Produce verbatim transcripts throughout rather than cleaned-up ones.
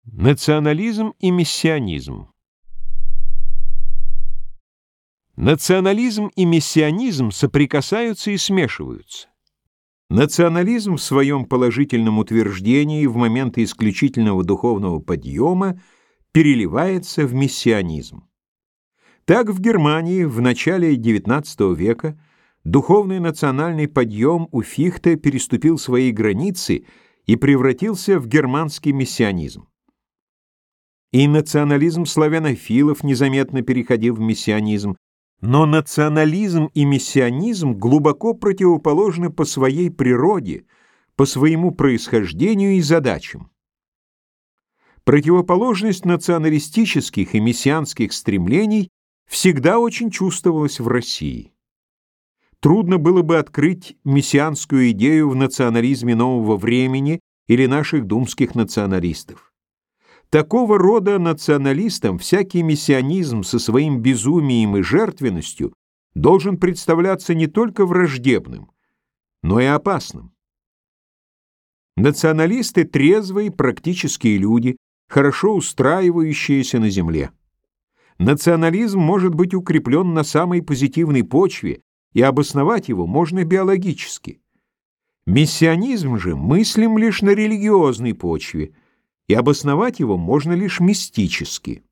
Национализм и миссионизм. Национализм и миссионизм соприкасаются и смешиваются. Национализм в своем положительном утверждении в моменты исключительного духовного подъема переливается в миссионизм. Так в Германии в начале девятнадцатого века духовный национальный подъем у Фихте переступил свои границы и превратился в германский миссионизм. И национализм славянофилов незаметно переходил в миссионизм, но национализм и миссионизм глубоко противоположны по своей природе, по своему происхождению и задачам. Противоположность националистических и мессианских стремлений всегда очень чувствовалась в России. Трудно было бы открыть мессианскую идею в национализме нового времени или наших думских националистов. Такого рода националистам всякий мессианизм со своим безумием и жертвенностью должен представляться не только враждебным, но и опасным. Националисты — трезвые, практические люди, хорошо устраивающиеся на земле. Национализм может быть укреплен на самой позитивной почве, и обосновать его можно биологически. Мессианизм же мыслим лишь на религиозной почве, и обосновать его можно лишь мистически.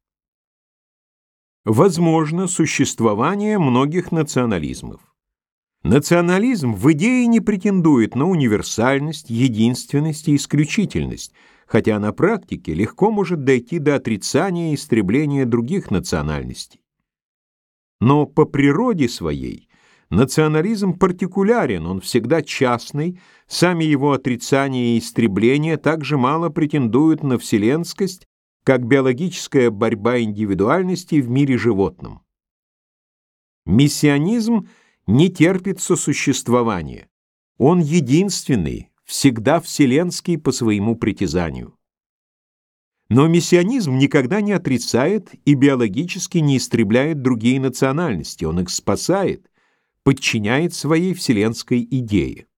Возможно существование многих национализмов. Национализм в идее не претендует на универсальность, единственность и исключительность, хотя на практике легко может дойти до отрицания и истребления других национальностей. Но по природе своей национализм партикулярен, он всегда частный, сами его отрицания и истребления так же мало претендуют на вселенскость, как биологическая борьба индивидуальностей в мире животном. Мессианизм не терпит сосуществования. Он единственный, всегда вселенский по своему притязанию. Но мессианизм никогда не отрицает и биологически не истребляет другие национальности, он их спасает, подчиняет своей вселенской идее.